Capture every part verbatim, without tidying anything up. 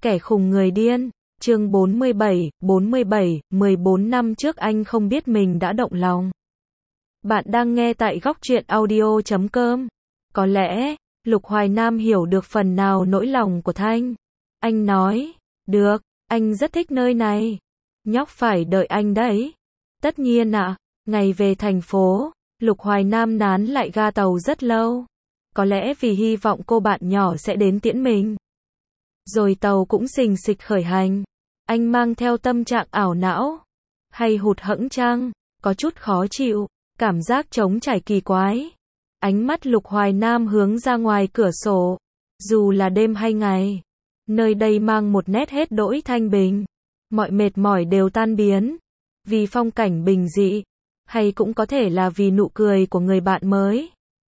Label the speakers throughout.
Speaker 1: Kẻ khùng người điên, chương bốn mươi bảy, bốn mươi bảy, mười bốn năm trước anh không biết mình đã động lòng. Bạn đang nghe tại góc truyện audio chấm com. Có lẽ, Lục Hoài Nam hiểu được phần nào nỗi lòng của Thanh. Anh nói, được, anh rất thích nơi này. Nhóc phải đợi anh đấy. Tất nhiên ạ, ngày về thành phố, Lục Hoài Nam nán lại ga tàu rất lâu. Có lẽ vì hy vọng cô bạn nhỏ sẽ đến tiễn mình. Rồi tàu cũng xình xịch khởi hành. Anh mang theo tâm trạng ảo não. Hay hụt hẫng chăng, có chút khó chịu, cảm giác trống trải kỳ quái. Ánh mắt Lục Hoài Nam hướng ra ngoài cửa sổ. Dù là đêm hay ngày, nơi đây mang một nét hết đỗi thanh bình. Mọi mệt mỏi đều tan biến. Vì phong cảnh bình dị, hay cũng có thể là vì nụ cười của người bạn mới.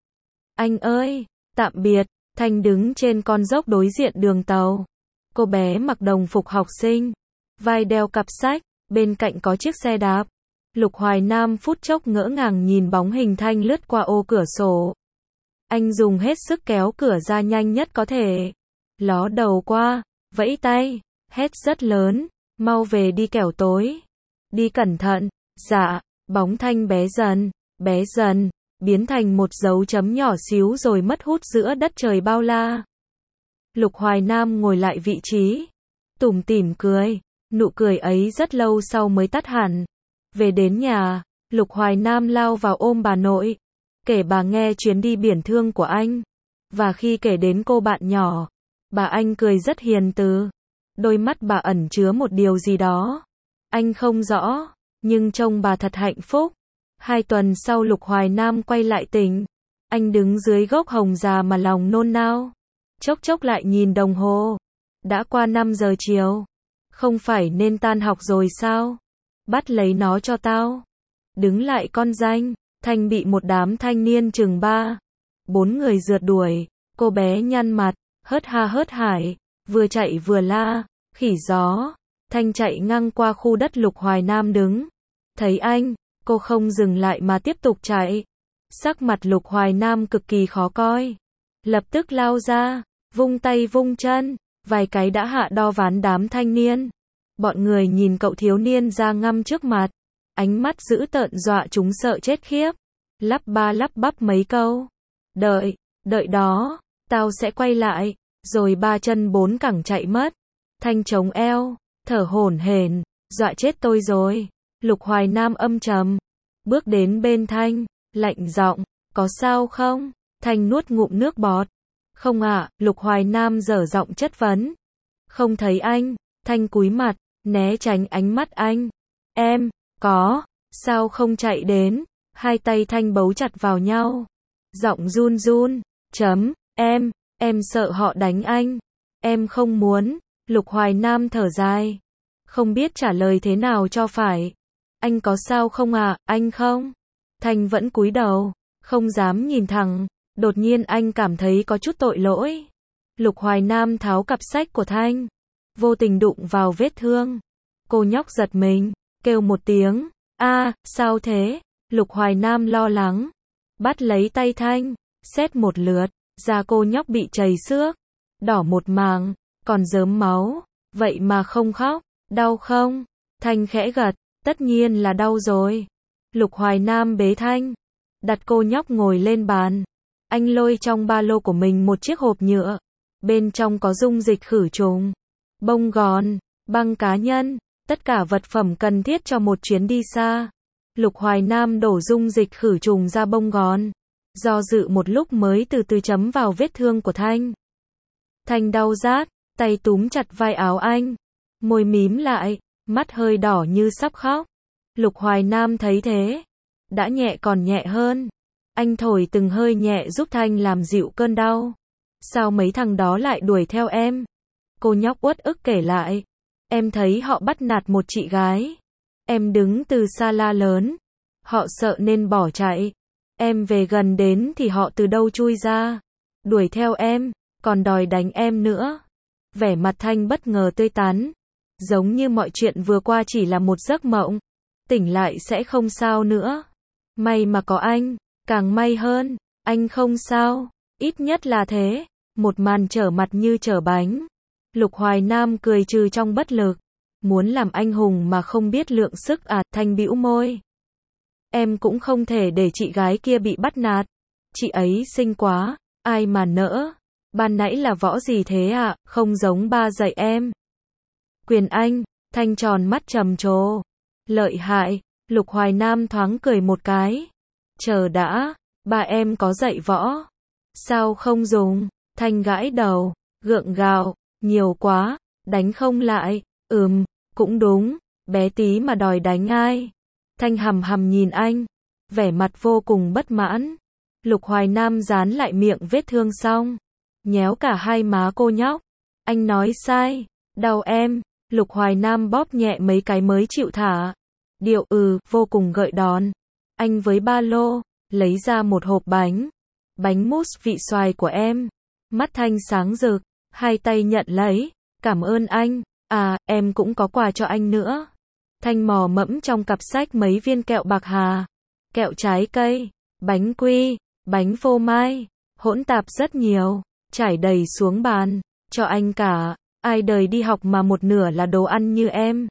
Speaker 1: Anh ơi, tạm biệt. Thanh đứng trên con dốc đối diện đường tàu. Cô bé mặc đồng phục học sinh, vai đeo cặp sách, bên cạnh có chiếc xe đạp. Lục Hoài Nam phút chốc ngỡ ngàng nhìn bóng hình Thanh lướt qua ô cửa sổ. Anh dùng hết sức kéo cửa ra nhanh nhất có thể. Ló đầu qua, vẫy tay, hét rất lớn, mau về đi kẻo tối. Đi cẩn thận. Dạ. Bóng Thanh bé dần, bé dần, biến thành một dấu chấm nhỏ xíu rồi mất hút giữa đất trời bao la. Lục Hoài Nam ngồi lại vị trí, tủm tỉm cười, nụ cười ấy rất lâu sau mới tắt hẳn. Về đến nhà, Lục Hoài Nam lao vào ôm bà nội, kể bà nghe chuyến đi biển thương của anh. Và khi kể đến cô bạn nhỏ, bà anh cười rất hiền từ. Đôi mắt bà ẩn chứa một điều gì đó. Anh không rõ, nhưng trông bà thật hạnh phúc. Hai tuần sau Lục Hoài Nam quay lại tỉnh. Anh đứng dưới gốc hồng già mà lòng nôn nao. Chốc chốc lại nhìn đồng hồ. Đã qua năm giờ chiều. Không phải nên tan học rồi sao? Bắt lấy nó cho tao. Đứng lại con danh. Thanh bị một đám thanh niên chừng ba, bốn người rượt đuổi. Cô bé nhăn mặt, hớt ha hớt hải, vừa chạy vừa la, khỉ gió. Thanh chạy ngang qua khu đất Lục Hoài Nam đứng. Thấy anh, cô không dừng lại mà tiếp tục chạy. Sắc mặt Lục Hoài Nam cực kỳ khó coi. Lập tức lao ra, vung tay vung chân, vài cái đã hạ đo ván đám thanh niên. Bọn người nhìn cậu thiếu niên da ngăm trước mặt, ánh mắt dữ tợn dọa chúng sợ chết khiếp. Lắp ba lắp bắp mấy câu. Đợi, đợi đó, tao sẽ quay lại. Rồi ba chân bốn cẳng chạy mất. Thanh chống eo, thở hổn hển, dọa chết tôi rồi. Lục Hoài Nam âm trầm, bước đến bên Thanh, lạnh giọng, có sao không? Thanh nuốt ngụm nước bọt. Không ạ, Lục Hoài Nam dở giọng chất vấn. Không thấy anh. Thanh cúi mặt, né tránh ánh mắt anh. Em, có, sao không chạy đến? Hai tay Thanh bấu chặt vào nhau. Giọng run run, chấm, em, em sợ họ đánh anh. Em không muốn. Lục Hoài Nam thở dài. Không biết trả lời thế nào cho phải. Anh có sao không ạ, à? Anh không? Thanh vẫn cúi đầu, không dám nhìn thẳng. Đột nhiên anh cảm thấy có chút tội lỗi. Lục Hoài Nam tháo cặp sách của Thanh, vô tình đụng vào vết thương. Cô nhóc giật mình, kêu một tiếng. A, sao thế? Lục Hoài Nam lo lắng, bắt lấy tay Thanh, xét một lượt, da cô nhóc bị chảy xước, đỏ một màng, còn rớm máu. Vậy mà không khóc, đau không? Thanh khẽ gật, tất nhiên là đau rồi. Lục Hoài Nam bế Thanh, đặt cô nhóc ngồi lên bàn. Anh lôi trong ba lô của mình một chiếc hộp nhựa. Bên trong có dung dịch khử trùng, bông gòn, băng cá nhân, tất cả vật phẩm cần thiết cho một chuyến đi xa. Lục Hoài Nam đổ dung dịch khử trùng ra bông gòn. Do dự một lúc mới từ từ chấm vào vết thương của Thanh. Thanh đau rát, tay túm chặt vai áo anh. Môi mím lại, mắt hơi đỏ như sắp khóc. Lục Hoài Nam thấy thế, đã nhẹ còn nhẹ hơn. Anh thổi từng hơi nhẹ giúp Thanh làm dịu cơn đau. Sao mấy thằng đó lại đuổi theo em? Cô nhóc uất ức kể lại. Em thấy họ bắt nạt một chị gái. Em đứng từ xa la lớn. Họ sợ nên bỏ chạy. Em về gần đến thì họ từ đâu chui ra. Đuổi theo em, còn đòi đánh em nữa. Vẻ mặt Thanh bất ngờ tươi tắn. Giống như mọi chuyện vừa qua chỉ là một giấc mộng. Tỉnh lại sẽ không sao nữa. May mà có anh. Càng may hơn, anh không sao. Ít nhất là thế. Một màn trở mặt như trở bánh. Lục Hoài Nam cười trừ trong bất lực. Muốn làm anh hùng mà không biết lượng sức à, Thanh bĩu môi. Em cũng không thể để chị gái kia bị bắt nạt. Chị ấy xinh quá, ai mà nỡ. Ban nãy là võ gì thế ạ, không giống ba dạy em. Quyền Anh, Thanh tròn mắt trầm trồ. Lợi hại, Lục Hoài Nam thoáng cười một cái. Chờ đã, ba em có dạy võ. Sao không dùng? Thanh gãi đầu, gượng gạo, nhiều quá, đánh không lại. Ừm, cũng đúng, bé tí mà đòi đánh ai. Thanh hầm hầm nhìn anh, vẻ mặt vô cùng bất mãn. Lục Hoài Nam dán lại miệng vết thương xong, nhéo cả hai má cô nhóc. Anh nói sai, đau em. Lục Hoài Nam bóp nhẹ mấy cái mới chịu thả. Điệu ừ, vô cùng gợi đòn. Anh với ba lô, lấy ra một hộp bánh. Bánh mousse vị xoài của em. Mắt Thanh sáng rực, hai tay nhận lấy. Cảm ơn anh, à, em cũng có quà cho anh nữa. Thanh mò mẫm trong cặp sách mấy viên kẹo bạc hà, kẹo trái cây, bánh quy, bánh phô mai, hỗn tạp rất nhiều, trải đầy xuống bàn, cho anh cả. Ai đời đi học mà một nửa là đồ ăn như em.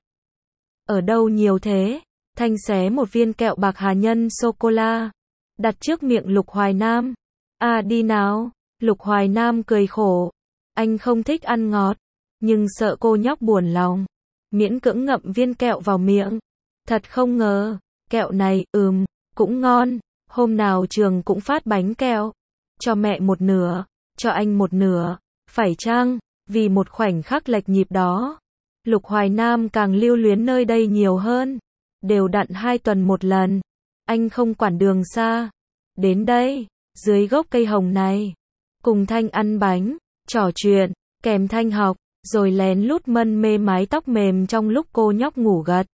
Speaker 1: Ở đâu nhiều thế? Thanh xé một viên kẹo bạc hà nhân sô-cô-la, đặt trước miệng Lục Hoài Nam. À đi nào. Lục Hoài Nam cười khổ. Anh không thích ăn ngọt, nhưng sợ cô nhóc buồn lòng, miễn cưỡng ngậm viên kẹo vào miệng. Thật không ngờ, kẹo này, ừm, cũng ngon. Hôm nào trường cũng phát bánh kẹo. Cho mẹ một nửa, cho anh một nửa. Phải chăng? Vì một khoảnh khắc lệch nhịp đó, Lục Hoài Nam càng lưu luyến nơi đây nhiều hơn. Đều đặn hai tuần một lần, anh không quản đường xa. Đến đây, dưới gốc cây hồng này, cùng Thanh ăn bánh, trò chuyện, kèm Thanh học, rồi lén lút mân mê mái tóc mềm trong lúc cô nhóc ngủ gật.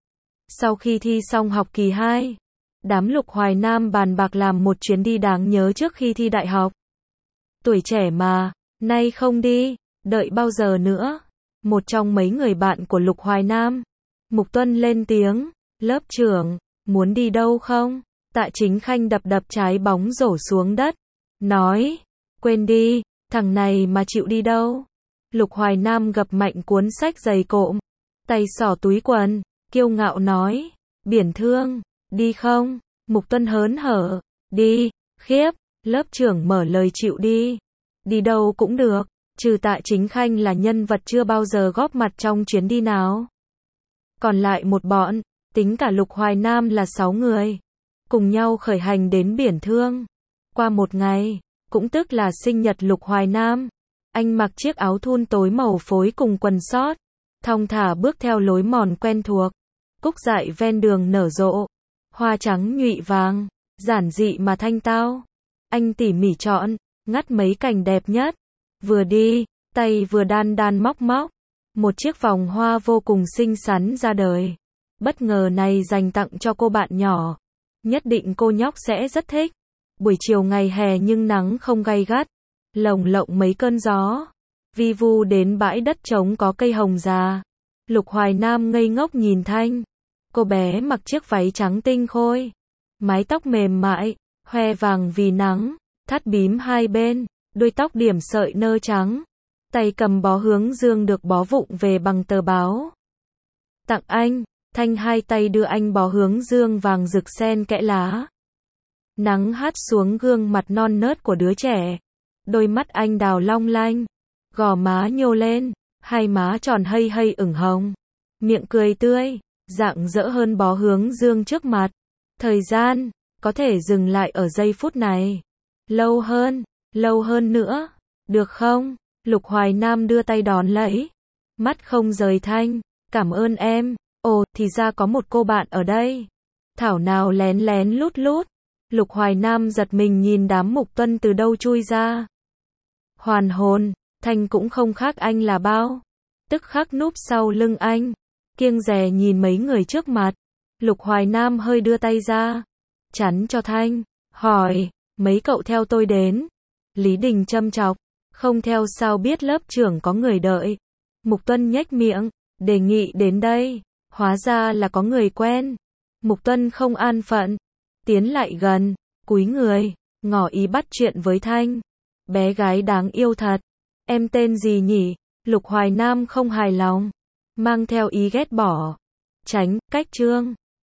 Speaker 1: Sau khi thi xong học kỳ hai, đám Lục Hoài Nam bàn bạc làm một chuyến đi đáng nhớ trước khi thi đại học. Tuổi trẻ mà, nay không đi, đợi bao giờ nữa? Một trong mấy người bạn của Lục Hoài Nam, Mục Tuân lên tiếng. Lớp trưởng, muốn đi đâu không? Tạ Chính Khanh đập đập trái bóng rổ xuống đất, nói, quên đi, thằng này mà chịu đi đâu? Lục Hoài Nam gập mạnh cuốn sách dày cộm, tay xỏ túi quần, kiêu ngạo nói, Biển Thương, đi không? Mục Tuân hớn hở, đi, khiếp, lớp trưởng mở lời chịu đi. Đi đâu cũng được, trừ Tạ Chính Khanh là nhân vật chưa bao giờ góp mặt trong chuyến đi nào. Còn lại một bọn, tính cả Lục Hoài Nam là sáu người, cùng nhau khởi hành đến Biển Thương. Qua một ngày, cũng tức là sinh nhật Lục Hoài Nam, anh mặc chiếc áo thun tối màu phối cùng quần sót, thong thả bước theo lối mòn quen thuộc. Cúc dại ven đường nở rộ, hoa trắng nhụy vàng, giản dị mà thanh tao. Anh tỉ mỉ chọn, ngắt mấy cành đẹp nhất. Vừa đi, tay vừa đan đan móc móc, một chiếc vòng hoa vô cùng xinh xắn ra đời. Bất ngờ này dành tặng cho cô bạn nhỏ. Nhất định cô nhóc sẽ rất thích. Buổi chiều ngày hè nhưng nắng không gay gắt, lồng lộng mấy cơn gió. Vi vu đến bãi đất trống có cây hồng già. Lục Hoài Nam ngây ngốc nhìn Thanh. Cô bé mặc chiếc váy trắng tinh khôi, mái tóc mềm mại, hoe vàng vì nắng, thắt bím hai bên, đuôi tóc điểm sợi nơ trắng. Tay cầm bó hướng dương được bó vụng về bằng tờ báo. Tặng anh. Thanh hai tay đưa anh bó hướng dương vàng rực xen kẽ lá. Nắng hắt xuống gương mặt non nớt của đứa trẻ. Đôi mắt anh đào long lanh, gò má nhô lên, hai má tròn hây hây ửng hồng. Miệng cười tươi, rạng rỡ hơn bó hướng dương trước mặt. Thời gian, có thể dừng lại ở giây phút này. Lâu hơn, lâu hơn nữa. Được không? Lục Hoài Nam đưa tay đón lấy. Mắt không rời Thanh. Cảm ơn em. Ồ, thì ra có một cô bạn ở đây. Thảo nào lén lén lút lút. Lục Hoài Nam giật mình nhìn đám Mục Tuân từ đâu chui ra. Hoàn hồn, Thanh cũng không khác anh là bao. Tức khắc núp sau lưng anh, kiêng dè nhìn mấy người trước mặt. Lục Hoài Nam hơi đưa tay ra, chắn cho Thanh, hỏi, mấy cậu theo tôi đến. Lý Đình châm chọc, không theo sao biết lớp trưởng có người đợi. Mục Tuân nhếch miệng, đề nghị đến đây. Hóa ra là có người quen. Mục Tuân không an phận, tiến lại gần, cúi người, ngỏ ý bắt chuyện với Thanh. Bé gái đáng yêu thật. Em tên gì nhỉ? Lục Hoài Nam không hài lòng, mang theo ý ghét bỏ. Tránh, cách chương.